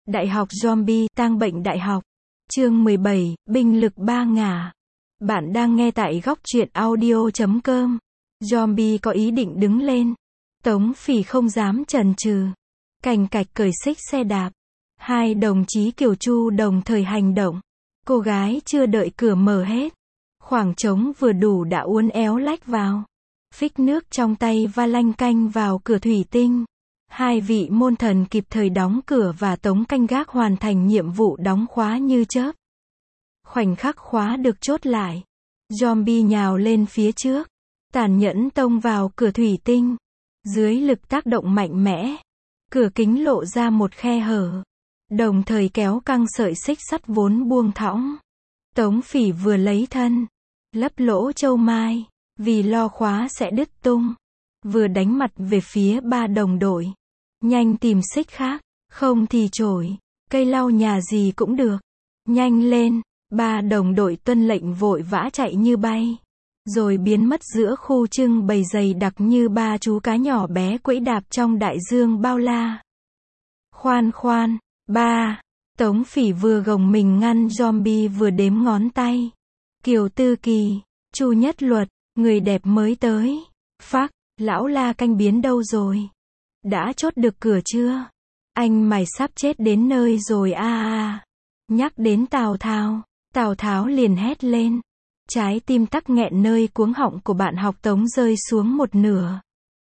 Đại học Zombie, tang bệnh đại học. Chương 17, binh lực ba ngả. Bạn đang nghe tại góc truyện audio.com. Zombie có ý định đứng lên. Tống Phỉ không dám chần chừ. Cành cạch cởi xích xe đạp. Hai đồng chí Kiều Chu đồng thời hành động. Cô gái chưa đợi cửa mở hết. Khoảng trống vừa đủ đã uốn éo lách vào. Phích nước trong tay va lanh canh vào cửa thủy tinh. Hai vị môn thần kịp thời đóng cửa và Tống canh gác hoàn thành nhiệm vụ đóng khóa như chớp. Khoảnh khắc khóa được chốt lại. Zombie nhào lên phía trước. Tàn nhẫn tông vào cửa thủy tinh. Dưới lực tác động mạnh mẽ. Cửa kính lộ ra một khe hở. Đồng thời kéo căng sợi xích sắt vốn buông thõng. Tống Phỉ vừa lấy thân. Lấp lỗ châu mai. Vì lo khóa sẽ đứt tung. Vừa đánh mặt về phía ba đồng đội. Nhanh tìm xích khác. Không thì chổi. Cây lau nhà gì cũng được. Nhanh lên. Ba đồng đội tuân lệnh vội vã chạy như bay. Rồi biến mất giữa khu trưng bày dày đặc như ba chú cá nhỏ bé quẫy đạp trong đại dương bao la. Khoan khoan. Ba. Tống Phỉ vừa gồng mình ngăn zombie vừa đếm ngón tay. Kiều Tư Kỳ. Chu Nhất Luật. Người đẹp mới tới. Phác. Lão La Canh biến đâu rồi? Đã chốt được cửa chưa? Anh mày sắp chết đến nơi rồi a. Nhắc đến Tào Tháo. Tào Tháo liền hét lên. Trái tim tắc nghẹn nơi cuống họng của bạn học Tống rơi xuống một nửa.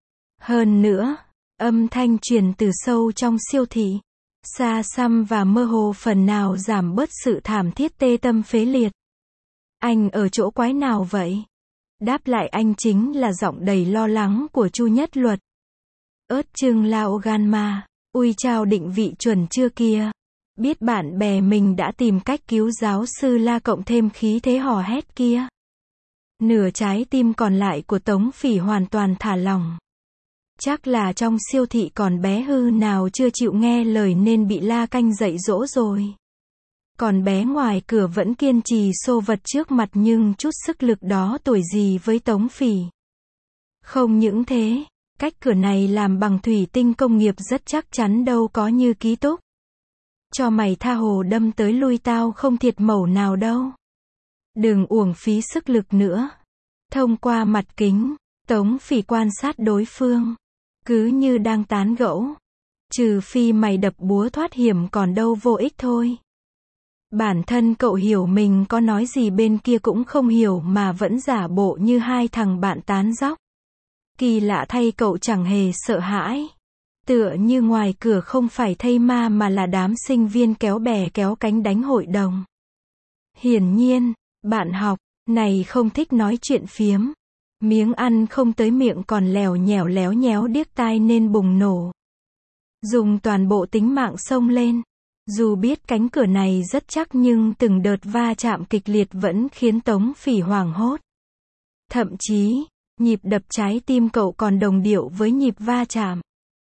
Hơn nữa, âm thanh truyền từ sâu trong siêu thị. Xa xăm và mơ hồ phần nào giảm bớt sự thảm thiết tê tâm phế liệt. Anh ở chỗ quái nào vậy? Đáp lại anh chính là giọng đầy lo lắng của Chu Nhất Luật. Ớt chưng lao gan ma. Ui chao định vị chuẩn chưa kia. Biết bạn bè mình đã tìm cách cứu giáo sư La cộng thêm khí thế hò hét kia. Nửa trái tim còn lại của Tống Phỉ hoàn toàn thả lỏng. Chắc là trong siêu thị còn bé hư nào chưa chịu nghe lời nên bị La Canh dạy dỗ rồi. Còn bé ngoài cửa vẫn kiên trì xô vật trước mặt nhưng chút sức lực đó tuổi gì với Tống Phỉ. Không những thế, cách cửa này làm bằng thủy tinh công nghiệp rất chắc chắn đâu có như ký túc. Cho mày tha hồ đâm tới lui tao không thiệt mẩu nào đâu. Đừng uổng phí sức lực nữa. Thông qua mặt kính, Tống Phỉ quan sát đối phương. Cứ như đang tán gẫu. Trừ phi mày đập búa thoát hiểm còn đâu vô ích thôi. Bản thân cậu hiểu mình có nói gì bên kia cũng không hiểu mà vẫn giả bộ như hai thằng bạn tán dóc. Kỳ lạ thay cậu chẳng hề sợ hãi. Tựa như ngoài cửa không phải thây ma mà là đám sinh viên kéo bè kéo cánh đánh hội đồng. Hiển nhiên, bạn học này không thích nói chuyện phiếm. Miếng ăn không tới miệng còn lèo nhèo léo nhéo điếc tai nên bùng nổ. Dùng toàn bộ tính mạng xông lên. Dù biết cánh cửa này rất chắc nhưng từng đợt va chạm kịch liệt vẫn khiến Tống Phỉ hoảng hốt. Thậm chí, nhịp đập trái tim cậu còn đồng điệu với nhịp va chạm.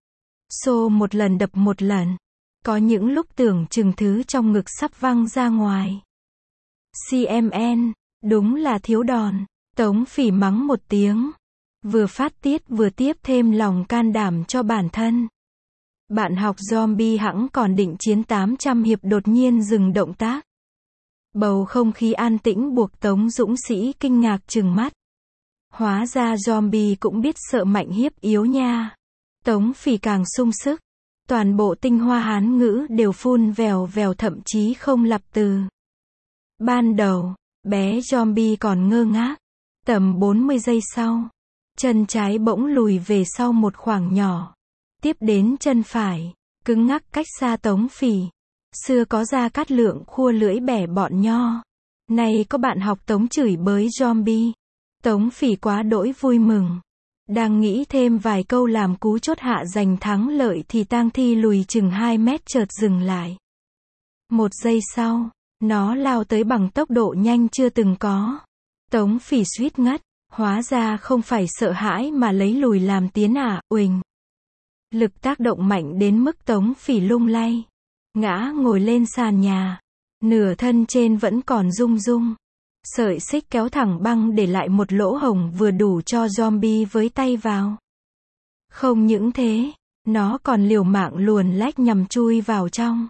Xô một lần đập một lần. Có những lúc tưởng chừng thứ trong ngực sắp văng ra ngoài. CMN, đúng là thiếu đòn. Tống Phỉ mắng một tiếng. Vừa phát tiết vừa tiếp thêm lòng can đảm cho bản thân. Bạn học zombie hẵng còn định chiến 800 hiệp đột nhiên dừng động tác. Bầu không khí an tĩnh buộc Tống Dũng Sĩ kinh ngạc trừng mắt. Hóa ra zombie cũng biết sợ mạnh hiếp yếu nha. Tống Phỉ càng sung sức. Toàn bộ tinh hoa Hán ngữ đều phun vèo vèo thậm chí không lặp từ. Ban đầu, bé zombie còn ngơ ngác. Tầm 40 giây sau, chân trái bỗng lùi về sau một khoảng nhỏ. Tiếp đến chân phải, cứng ngắc cách xa Tống Phỉ. Xưa có Gia Cát Lượng khua lưỡi bẻ bọn nho. Nay có bạn học Tống chửi bới zombie. Tống Phỉ quá đỗi vui mừng. Đang nghĩ thêm vài câu làm cú chốt hạ giành thắng lợi thì tang thi lùi chừng 2 mét chợt dừng lại. Một giây sau, nó lao tới bằng tốc độ nhanh chưa từng có. Tống Phỉ suýt ngất. Hóa ra không phải sợ hãi mà lấy lùi làm tiến à, uỳnh. Lực tác động mạnh đến mức Tống Phỉ lung lay. Ngã ngồi lên sàn nhà. Nửa thân trên vẫn còn rung rung. Sợi xích kéo thẳng băng để lại một lỗ hổng vừa đủ cho zombie với tay vào. Không những thế, nó còn liều mạng luồn lách nhằm chui vào trong.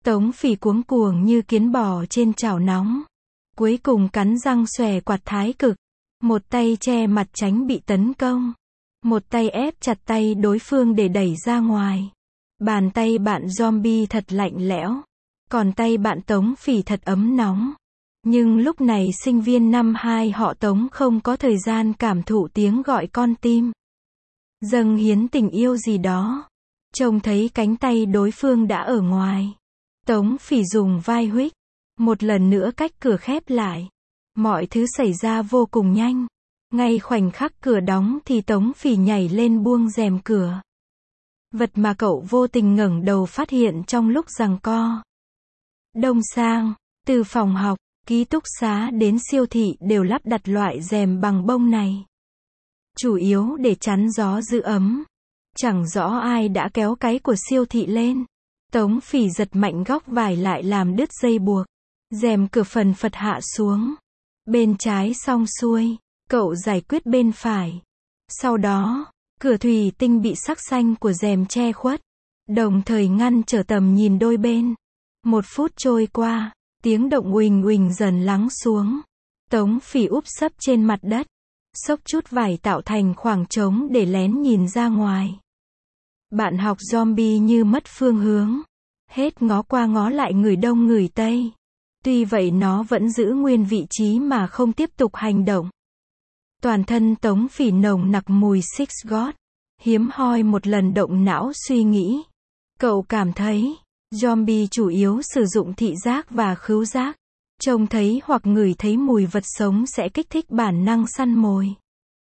Tống Phỉ cuống cuồng như kiến bò trên chảo nóng. Cuối cùng cắn răng xòe quạt thái cực. Một tay che mặt tránh bị tấn công. Một tay ép chặt tay đối phương để đẩy ra ngoài. Bàn tay bạn zombie thật lạnh lẽo. Còn tay bạn Tống Phỉ thật ấm nóng. Nhưng lúc này sinh viên năm 2 họ Tống không có thời gian cảm thụ tiếng gọi con tim. Dâng hiến tình yêu gì đó. Trông thấy cánh tay đối phương đã ở ngoài. Tống Phỉ dùng vai huých. Một lần nữa cách cửa khép lại. Mọi thứ xảy ra vô cùng nhanh. Ngay khoảnh khắc cửa đóng thì Tống Phỉ nhảy lên buông rèm cửa. Vật mà cậu vô tình ngẩng đầu phát hiện trong lúc giằng co. Đông sang, từ phòng học, ký túc xá đến siêu thị đều lắp đặt loại rèm bằng bông này. Chủ yếu để chắn gió giữ ấm. Chẳng rõ ai đã kéo cái của siêu thị lên. Tống Phỉ giật mạnh góc vải lại làm đứt dây buộc. Rèm cửa phần phật hạ xuống. Bên trái xong xuôi, cậu giải quyết bên phải. Sau đó, cửa thủy tinh bị sắc xanh của rèm che khuất. Đồng thời ngăn trở tầm nhìn đôi bên. 1 phút trôi qua, tiếng động uỳnh uỳnh dần lắng xuống. Tống Phỉ úp sấp trên mặt đất. Xốc chút vải tạo thành khoảng trống để lén nhìn ra ngoài. Bạn học zombie như mất phương hướng. Hết ngó qua ngó lại người đông người tây. Tuy vậy nó vẫn giữ nguyên vị trí mà không tiếp tục hành động. Toàn thân Tống Phỉ nồng nặc mùi Six God. Hiếm hoi một lần động não suy nghĩ. Cậu cảm thấy, zombie chủ yếu sử dụng thị giác và khứu giác. Trông thấy hoặc ngửi thấy mùi vật sống sẽ kích thích bản năng săn mồi.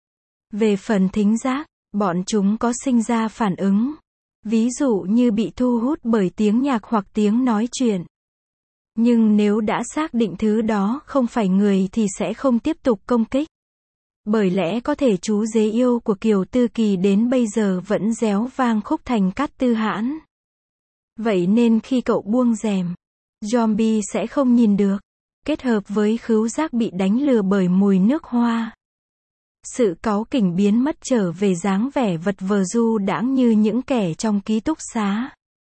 Về phần thính giác, bọn chúng có sinh ra phản ứng. Ví dụ như bị thu hút bởi tiếng nhạc hoặc tiếng nói chuyện. Nhưng nếu đã xác định thứ đó không phải người thì sẽ không tiếp tục công kích. Bởi lẽ có thể chú dế yêu của Kiều Tư Kỳ đến bây giờ vẫn réo vang khúc thành Cát Tư Hãn. Vậy nên khi cậu buông rèm, zombie sẽ không nhìn được. Kết hợp với khứu giác bị đánh lừa bởi mùi nước hoa. Sự cáu kỉnh biến mất trở về dáng vẻ vật vờ du đãng như những kẻ trong ký túc xá.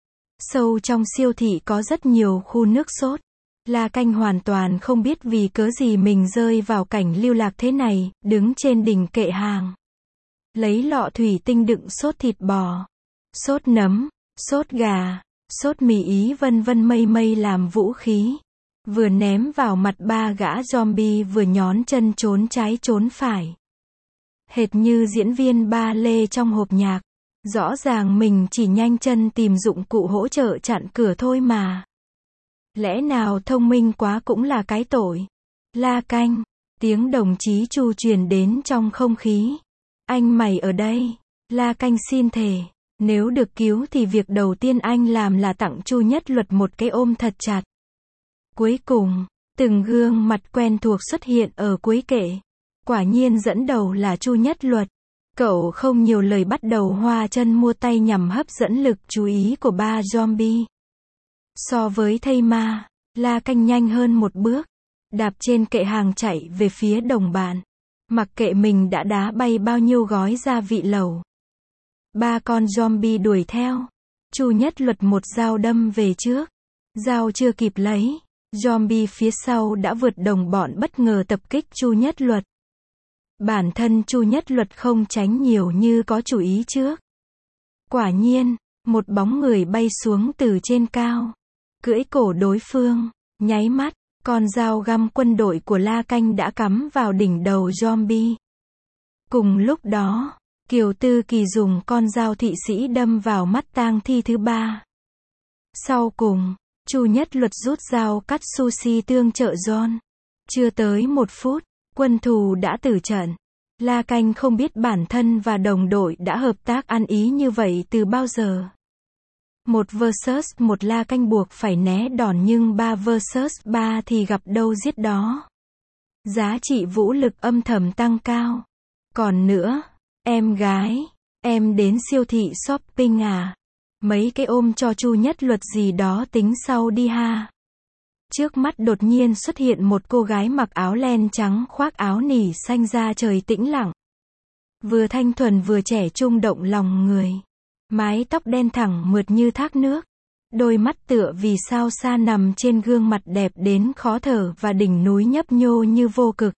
Sâu trong siêu thị có rất nhiều khu nước sốt. La Canh hoàn toàn không biết vì cớ gì mình rơi vào cảnh lưu lạc thế này, đứng trên đỉnh kệ hàng. Lấy lọ thủy tinh đựng sốt thịt bò, sốt nấm, sốt gà, sốt mì Ý vân vân mây mây làm vũ khí. Vừa ném vào mặt 3 gã zombie vừa nhón chân trốn trái trốn phải. Hệt như diễn viên ba lê trong hộp nhạc. Rõ ràng mình chỉ nhanh chân tìm dụng cụ hỗ trợ chặn cửa thôi mà. Lẽ nào thông minh quá cũng là cái tội. La Canh, tiếng đồng chí Chu truyền đến trong không khí. Anh mày ở đây. La Canh xin thề, nếu được cứu thì việc đầu tiên anh làm là tặng Chu Nhất Luật một cái ôm thật chặt. Cuối cùng, từng gương mặt quen thuộc xuất hiện ở cuối kệ. Quả nhiên dẫn đầu là Chu Nhất Luật. Cậu không nhiều lời bắt đầu hoa chân mua tay nhằm hấp dẫn lực chú ý của 3 zombie. So với thây ma, La Canh nhanh hơn một bước. Đạp trên kệ hàng chạy về phía đồng bạn. Mặc kệ mình đã đá bay bao nhiêu gói gia vị lẩu. 3 con zombie đuổi theo. Chu Nhất Luật một dao đâm về trước. Dao chưa kịp lấy. Zombie phía sau đã vượt đồng bọn bất ngờ tập kích Chu Nhất Luật. Bản thân Chu Nhất Luật không tránh nhiều như có chủ ý trước. Quả nhiên, một bóng người bay xuống từ trên cao. Cưỡi cổ đối phương, nháy mắt, con dao găm quân đội của La Canh đã cắm vào đỉnh đầu zombie. Cùng lúc đó, Kiều Tư Kỳ dùng con dao thị sĩ đâm vào mắt tang thi thứ 3. Sau cùng, Chu Nhất Luật rút dao cắt sushi tương trợ John. Chưa tới 1 phút, quân thù đã tử trận. La Canh không biết bản thân và đồng đội đã hợp tác ăn ý như vậy từ bao giờ. 1 vs 1 La Canh buộc phải né đòn nhưng 3 vs 3 thì gặp đâu giết đó. Giá trị vũ lực âm thầm tăng cao. Còn nữa, em gái, em đến siêu thị shopping à? Mấy cái ôm cho Chu Nhất Luật gì đó tính sau đi ha. Trước mắt đột nhiên xuất hiện một cô gái mặc áo len trắng khoác áo nỉ xanh da trời tĩnh lặng. Vừa thanh thuần vừa trẻ trung động lòng người. Mái tóc đen thẳng mượt như thác nước. Đôi mắt tựa vì sao xa nằm trên gương mặt đẹp đến khó thở và đỉnh núi nhấp nhô như vô cực.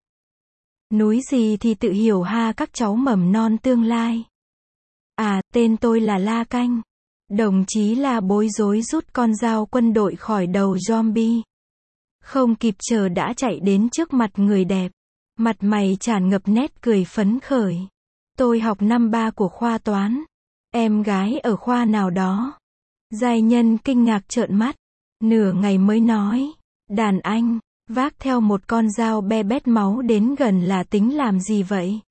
Núi gì thì tự hiểu ha các cháu mầm non tương lai. À, tên tôi là La Canh. Đồng chí La bối rối rút con dao quân đội khỏi đầu zombie. Không kịp chờ đã chạy đến trước mặt người đẹp. Mặt mày tràn ngập nét cười phấn khởi. Tôi học năm 3 của khoa toán. Em gái ở khoa nào đó. Giai nhân kinh ngạc trợn mắt. Nửa ngày mới nói. Đàn anh, vác theo một con dao be bét máu đến gần là tính làm gì vậy?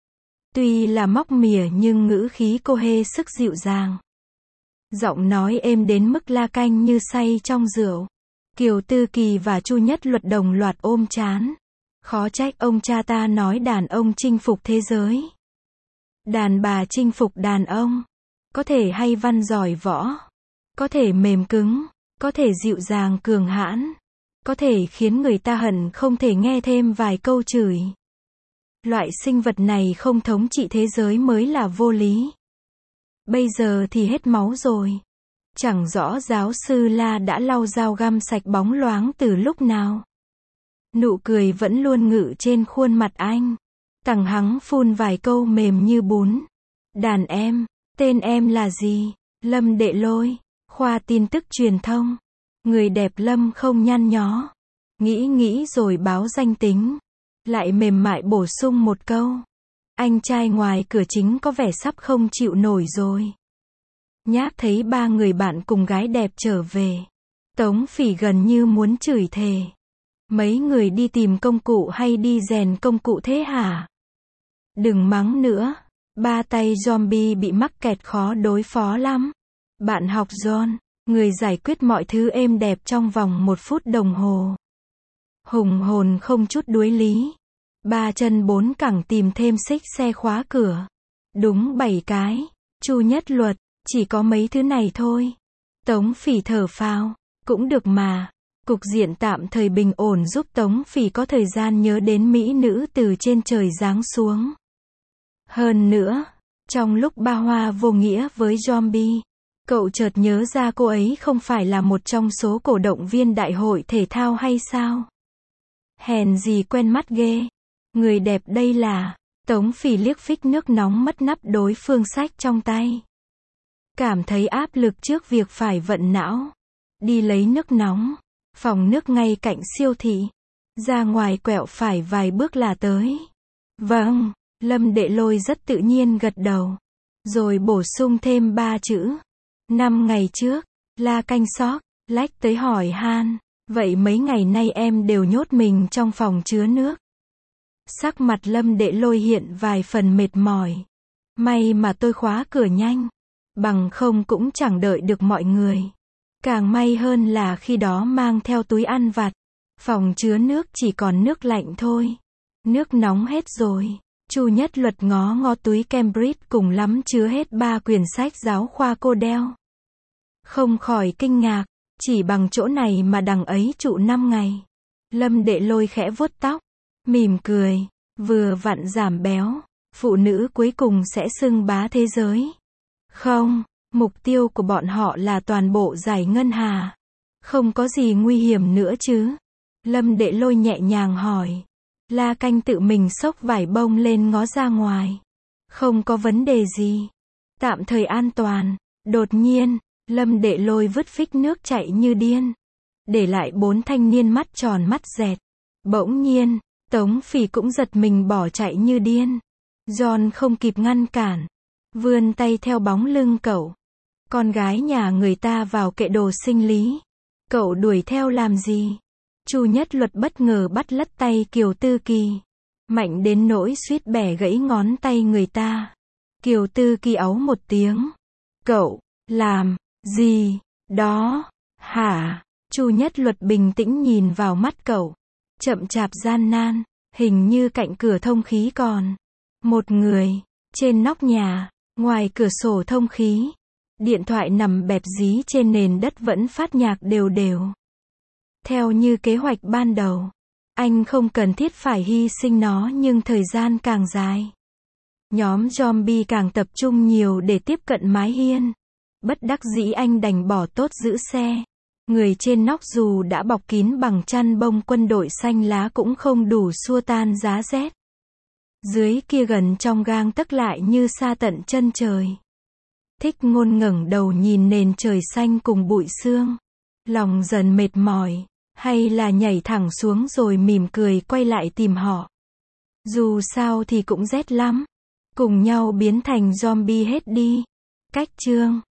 Tuy là móc mỉa nhưng ngữ khí cô hê sức dịu dàng. Giọng nói êm đến mức La Canh như say trong rượu. Kiều Tư Kỳ và Chu Nhất Luật đồng loạt ôm trán. Khó trách ông cha ta nói đàn ông chinh phục thế giới. Đàn bà chinh phục đàn ông. Có thể hay văn giỏi võ. Có thể mềm cứng. Có thể dịu dàng cường hãn. Có thể khiến người ta hận không thể nghe thêm vài câu chửi. Loại sinh vật này không thống trị thế giới mới là vô lý. Bây giờ thì hết máu rồi. Chẳng rõ giáo sư La đã lau dao găm sạch bóng loáng từ lúc nào. Nụ cười vẫn luôn ngự trên khuôn mặt anh. Tằng hắng phun vài câu mềm như bún. Đàn em, tên em là gì? Lâm Đệ Lôi, khoa tin tức truyền thông. Người đẹp Lâm không nhăn nhó. Nghĩ rồi báo danh tính. Lại mềm mại bổ sung một câu. Anh trai ngoài cửa chính có vẻ sắp không chịu nổi rồi. Nhác thấy 3 người bạn cùng gái đẹp trở về. Tống Phỉ gần như muốn chửi thề. Mấy người đi tìm công cụ hay đi rèn công cụ thế hả? Đừng mắng nữa. 3 tay zombie bị mắc kẹt khó đối phó lắm. Bạn học John, người giải quyết mọi thứ êm đẹp trong vòng 1 phút đồng hồ. Hùng hồn không chút đuối lý. 3 chân 4 cẳng tìm thêm xích xe khóa cửa. Đúng 7 cái. Chu Nhất Luật, chỉ có mấy thứ này thôi. Tống Phỉ thở phào. Cũng được mà. Cục diện tạm thời bình ổn giúp Tống Phỉ có thời gian nhớ đến mỹ nữ từ trên trời giáng xuống. Hơn nữa, trong lúc ba hoa vô nghĩa với zombie, cậu chợt nhớ ra cô ấy không phải là một trong số cổ động viên đại hội thể thao hay sao? Hèn gì quen mắt ghê. Người đẹp đây là... Tống Phỉ liếc phích nước nóng mất nắp đối phương sách trong tay. Cảm thấy áp lực trước việc phải vận não. Đi lấy nước nóng. Phòng nước ngay cạnh siêu thị. Ra ngoài quẹo phải vài bước là tới. Vâng, Lâm Đệ Lôi rất tự nhiên gật đầu. Rồi bổ sung thêm 3 chữ. 5 ngày trước, La Canh sóc, lách tới hỏi han. Vậy mấy ngày nay em đều nhốt mình trong phòng chứa nước. Sắc mặt Lâm Đệ Lôi hiện vài phần mệt mỏi. May mà tôi khóa cửa nhanh. Bằng không cũng chẳng đợi được mọi người. Càng may hơn là khi đó mang theo túi ăn vặt. Phòng chứa nước chỉ còn nước lạnh thôi. Nước nóng hết rồi. Chu Nhất Luật ngó ngó túi Cambridge cùng lắm chứa hết 3 quyển sách giáo khoa cô đeo. Không khỏi kinh ngạc. Chỉ bằng chỗ này mà đằng ấy trụ 5 ngày. Lâm Đệ Lôi khẽ vuốt tóc. Mỉm cười. Vừa vặn giảm béo. Phụ nữ cuối cùng sẽ xưng bá thế giới. Không. Mục tiêu của bọn họ là toàn bộ giải ngân hà. Không có gì nguy hiểm nữa chứ? Lâm Đệ Lôi nhẹ nhàng hỏi. La Canh tự mình xốc vải bông lên ngó ra ngoài. Không có vấn đề gì. Tạm thời an toàn. Đột nhiên, Lâm Đệ Lôi vứt phích nước chạy như điên. Để lại 4 thanh niên mắt tròn mắt dẹt. Bỗng nhiên, Tống Phỉ cũng giật mình bỏ chạy như điên. John không kịp ngăn cản. Vươn tay theo bóng lưng cậu. Con gái nhà người ta vào kệ đồ sinh lý. Cậu đuổi theo làm gì? Chu Nhất Luật bất ngờ bắt lất tay Kiều Tư Kỳ. Mạnh đến nỗi suýt bẻ gãy ngón tay người ta. Kiều Tư Kỳ áu một tiếng. Cậu, làm gì đó, hả? Chu Nhất Luật bình tĩnh nhìn vào mắt cậu. Chậm chạp gian nan, hình như cạnh cửa thông khí còn. Một người, trên nóc nhà, ngoài cửa sổ thông khí. Điện thoại nằm bẹp dí trên nền đất vẫn phát nhạc đều đều. Theo như kế hoạch ban đầu, anh không cần thiết phải hy sinh nó nhưng thời gian càng dài. Nhóm zombie càng tập trung nhiều để tiếp cận mái hiên. Bất đắc dĩ anh đành bỏ tốt giữ xe. Người trên nóc dù đã bọc kín bằng chăn bông quân đội xanh lá cũng không đủ xua tan giá rét. Dưới kia gần trong gang tấc lại như xa tận chân trời. Thích Ngôn ngẩng đầu nhìn nền trời xanh cùng bụi sương. Lòng dần mệt mỏi. Hay là nhảy thẳng xuống rồi mỉm cười quay lại tìm họ. Dù sao thì cũng rét lắm. Cùng nhau biến thành zombie hết đi. Cách chương